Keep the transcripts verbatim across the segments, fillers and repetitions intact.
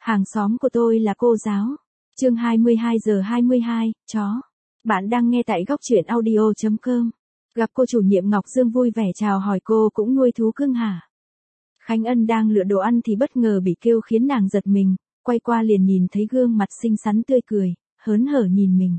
Hàng xóm của tôi là cô giáo. Chương hai mươi hai giờ hai mươi hai, chó. Bạn đang nghe tại góc truyện audio chấm com. Gặp cô chủ nhiệm Ngọc Dương vui vẻ chào hỏi cô cũng nuôi thú cưng hả? Khánh Ân đang lựa đồ ăn thì bất ngờ bị kêu khiến nàng giật mình, quay qua liền nhìn thấy gương mặt xinh xắn tươi cười, hớn hở nhìn mình.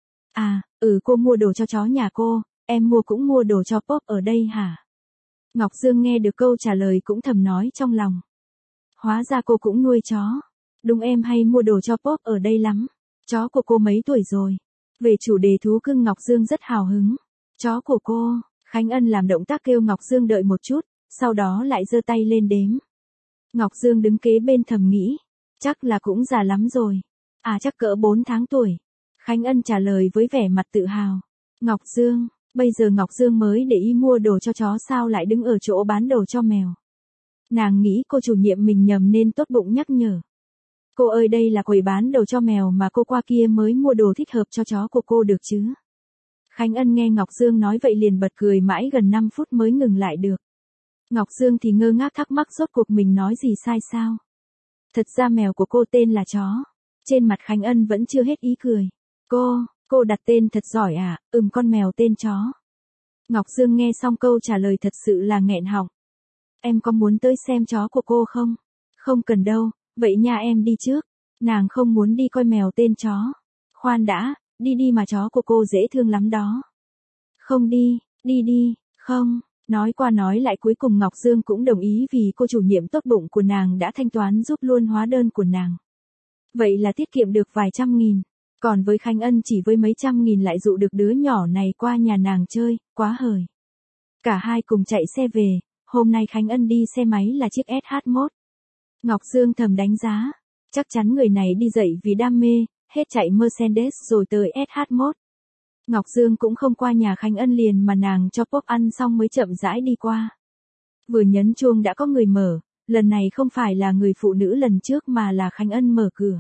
À, ừ cô mua đồ cho chó nhà cô, em mua cũng mua đồ cho Pop ở đây hả? Ngọc Dương nghe được câu trả lời cũng thầm nói trong lòng. Hóa ra cô cũng nuôi chó. Đúng em hay mua đồ cho Pop ở đây lắm. Chó của cô mấy tuổi rồi? Về chủ đề thú cưng Ngọc Dương rất hào hứng. Chó của cô, Khánh Ân làm động tác kêu Ngọc Dương đợi một chút, sau đó lại giơ tay lên đếm. Ngọc Dương đứng kế bên thầm nghĩ, chắc là cũng già lắm rồi. À chắc cỡ bốn tháng tuổi. Khánh Ân trả lời với vẻ mặt tự hào. Ngọc Dương, bây giờ Ngọc Dương mới để ý mua đồ cho chó sao lại đứng ở chỗ bán đồ cho mèo. Nàng nghĩ cô chủ nhiệm mình nhầm nên tốt bụng nhắc nhở. Cô ơi đây là quầy bán đồ cho mèo mà cô qua kia mới mua đồ thích hợp cho chó của cô được chứ. Khánh Ân nghe Ngọc Dương nói vậy liền bật cười mãi gần năm phút mới ngừng lại được. Ngọc Dương thì ngơ ngác thắc mắc rốt cuộc mình nói gì sai sao. Thật ra mèo của cô tên là chó. Trên mặt Khánh Ân vẫn chưa hết ý cười. Cô, cô đặt tên thật giỏi à, ừm con mèo tên chó. Ngọc Dương nghe xong câu trả lời thật sự là nghẹn họng. Em có muốn tới xem chó của cô không? Không cần đâu, vậy nha em đi trước. Nàng không muốn đi coi mèo tên chó. Khoan đã, đi đi mà chó của cô dễ thương lắm đó. Không đi, đi đi, không. Nói qua nói lại cuối cùng Ngọc Dương cũng đồng ý vì cô chủ nhiệm tốt bụng của nàng đã thanh toán giúp luôn hóa đơn của nàng. Vậy là tiết kiệm được vài trăm nghìn. Còn với Khánh Ân chỉ với mấy trăm nghìn lại dụ được đứa nhỏ này qua nhà nàng chơi, quá hời. Cả hai cùng chạy xe về, hôm nay Khánh Ân đi xe máy là chiếc ét hát một. Ngọc Dương thầm đánh giá, chắc chắn người này đi dậy vì đam mê, hết chạy Mercedes rồi tới ét hát một. Ngọc Dương cũng không qua nhà Khánh Ân liền mà nàng cho Pop ăn xong mới chậm rãi đi qua. Vừa nhấn chuông đã có người mở, lần này không phải là người phụ nữ lần trước mà là Khánh Ân mở cửa.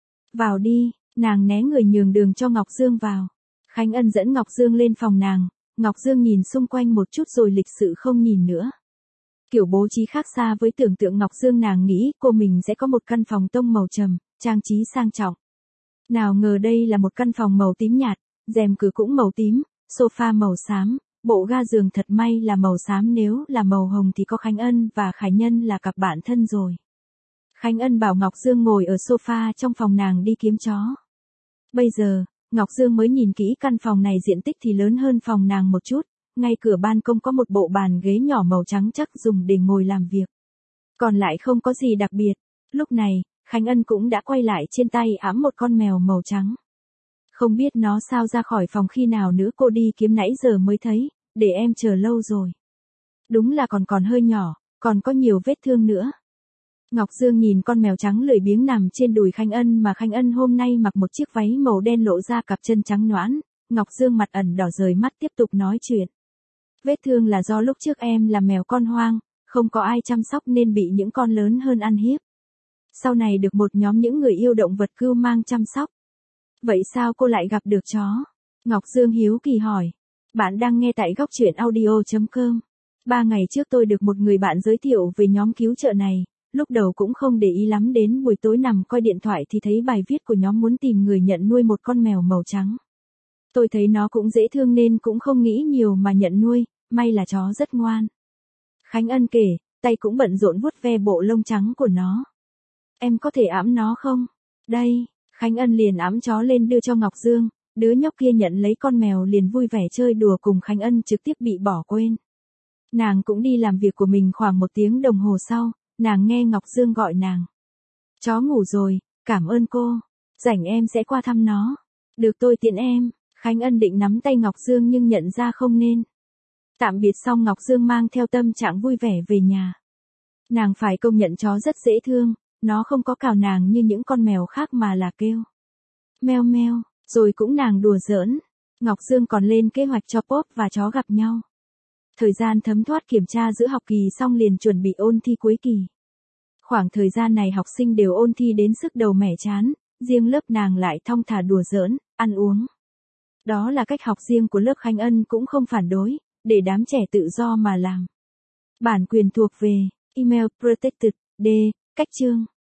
Vào đi, nàng né người nhường đường cho Ngọc Dương vào. Khánh Ân dẫn Ngọc Dương lên phòng nàng, Ngọc Dương nhìn xung quanh một chút rồi lịch sự không nhìn nữa. Kiểu bố trí khác xa với tưởng tượng Ngọc Dương nàng nghĩ cô mình sẽ có một căn phòng tông màu trầm, trang trí sang trọng. Nào ngờ đây là một căn phòng màu tím nhạt, rèm cửa cũng màu tím, sofa màu xám, bộ ga giường thật may là màu xám nếu là màu hồng thì có Khánh Ân và Khải Nhân là cặp bạn thân rồi. Khánh Ân bảo Ngọc Dương ngồi ở sofa trong phòng nàng đi kiếm chó. Bây giờ, Ngọc Dương mới nhìn kỹ căn phòng này diện tích thì lớn hơn phòng nàng một chút, ngay cửa ban công có một bộ bàn ghế nhỏ màu trắng chắc dùng để ngồi làm việc. Còn lại không có gì đặc biệt, lúc này, Khánh Ân cũng đã quay lại trên tay ẵm một con mèo màu trắng. Không biết nó sao ra khỏi phòng khi nào nữa cô đi kiếm nãy giờ mới thấy, để em chờ lâu rồi. Đúng là còn còn hơi nhỏ, còn có nhiều vết thương nữa. Ngọc Dương nhìn con mèo trắng lười biếng nằm trên đùi Khánh Ân mà Khánh Ân hôm nay mặc một chiếc váy màu đen lộ ra cặp chân trắng nõn, Ngọc Dương mặt ẩn đỏ rời mắt tiếp tục nói chuyện. Vết thương là do lúc trước em là mèo con hoang, không có ai chăm sóc nên bị những con lớn hơn ăn hiếp. Sau này được một nhóm những người yêu động vật cưu mang chăm sóc. Vậy sao cô lại gặp được chó? Ngọc Dương hiếu kỳ hỏi. Bạn đang nghe tại góc truyện audio chấm com. Ba ngày trước tôi được một người bạn giới thiệu về nhóm cứu trợ này, lúc đầu cũng không để ý lắm đến buổi tối nằm coi điện thoại thì thấy bài viết của nhóm muốn tìm người nhận nuôi một con mèo màu trắng. Tôi thấy nó cũng dễ thương nên cũng không nghĩ nhiều mà nhận nuôi, may là chó rất ngoan. Khánh Ân kể, tay cũng bận rộn vuốt ve bộ lông trắng của nó. Em có thể ẵm nó không? Đây. Khánh Ân liền ẵm chó lên đưa cho Ngọc Dương, đứa nhóc kia nhận lấy con mèo liền vui vẻ chơi đùa cùng Khánh Ân trực tiếp bị bỏ quên. Nàng cũng đi làm việc của mình khoảng một tiếng đồng hồ sau, nàng nghe Ngọc Dương gọi nàng. Chó ngủ rồi, cảm ơn cô, rảnh em sẽ qua thăm nó. Được tôi tiện em, Khánh Ân định nắm tay Ngọc Dương nhưng nhận ra không nên. Tạm biệt xong Ngọc Dương mang theo tâm trạng vui vẻ về nhà. Nàng phải công nhận chó rất dễ thương. Nó không có cào nàng như những con mèo khác mà là kêu meo meo, rồi cũng nàng đùa giỡn. Ngọc Dương còn lên kế hoạch cho Pop và chó gặp nhau. Thời gian thấm thoát kiểm tra giữa học kỳ xong liền chuẩn bị ôn thi cuối kỳ. Khoảng thời gian này học sinh đều ôn thi đến sức đầu mẻ chán, riêng lớp nàng lại thong thả đùa giỡn, ăn uống. Đó là cách học riêng của lớp Khánh Ân cũng không phản đối, để đám trẻ tự do mà làm. Bản quyền thuộc về, email protected, D, cách chương.